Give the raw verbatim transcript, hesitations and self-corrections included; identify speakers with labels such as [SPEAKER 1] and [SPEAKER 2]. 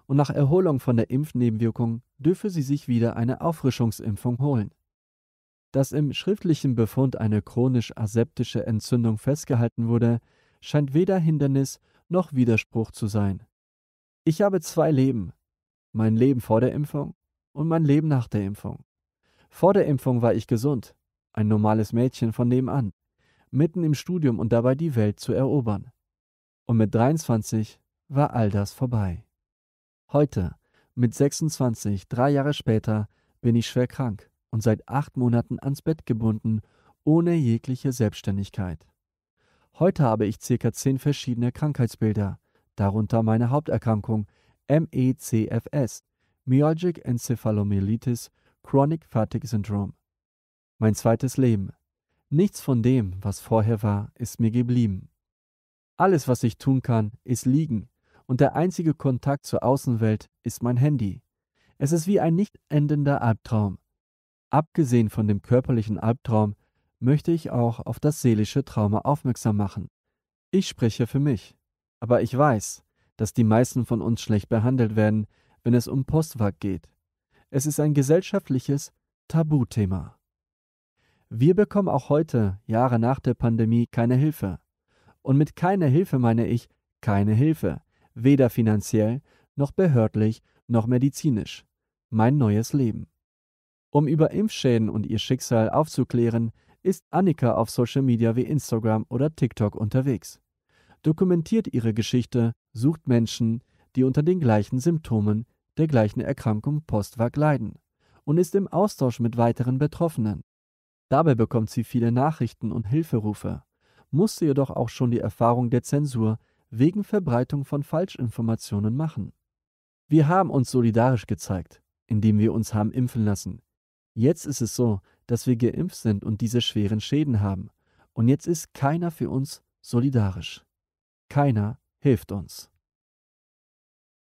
[SPEAKER 1] und nach Erholung von der Impfnebenwirkung dürfe sie sich wieder eine Auffrischungsimpfung holen. Dass im schriftlichen Befund eine chronisch aseptische Entzündung festgehalten wurde, scheint weder Hindernis noch Widerspruch zu sein. Ich habe zwei Leben: mein Leben vor der Impfung und mein Leben nach der Impfung. Vor der Impfung war ich gesund, ein normales Mädchen von nebenan, mitten im Studium und dabei die Welt zu erobern. Und mit dreiundzwanzig war all das vorbei. Heute, mit sechsundzwanzig, drei Jahre später, bin ich schwer krank und seit acht Monaten ans Bett gebunden, ohne jegliche Selbstständigkeit. Heute habe ich circa zehn verschiedene Krankheitsbilder, darunter meine Haupterkrankung M E C F S, Myalgic Encephalomyelitis Chronic Fatigue Syndrome. Mein zweites Leben. Nichts von dem, was vorher war, ist mir geblieben. Alles, was ich tun kann, ist liegen, und der einzige Kontakt zur Außenwelt ist mein Handy. Es ist wie ein nicht endender Albtraum. Abgesehen von dem körperlichen Albtraum möchte ich auch auf das seelische Trauma aufmerksam machen. Ich spreche für mich, aber ich weiß, dass die meisten von uns schlecht behandelt werden, wenn es um Postwag geht. Es ist ein gesellschaftliches Tabuthema. Wir bekommen auch heute, Jahre nach der Pandemie, keine Hilfe. Und mit keine Hilfe meine ich keine Hilfe, weder finanziell, noch behördlich, noch medizinisch. Mein neues Leben. Um über Impfschäden und ihr Schicksal aufzuklären, ist Annika auf Social Media wie Instagram oder TikTok unterwegs. Dokumentiert ihre Geschichte, sucht Menschen, die unter den gleichen Symptomen der gleichen Erkrankung Postwag leiden und ist im Austausch mit weiteren Betroffenen. Dabei bekommt sie viele Nachrichten und Hilferufe, musste jedoch auch schon die Erfahrung der Zensur wegen Verbreitung von Falschinformationen machen. Wir haben uns solidarisch gezeigt, indem wir uns haben impfen lassen. Jetzt ist es so, dass wir geimpft sind und diese schweren Schäden haben. Und jetzt ist keiner für uns solidarisch. Keiner hilft uns.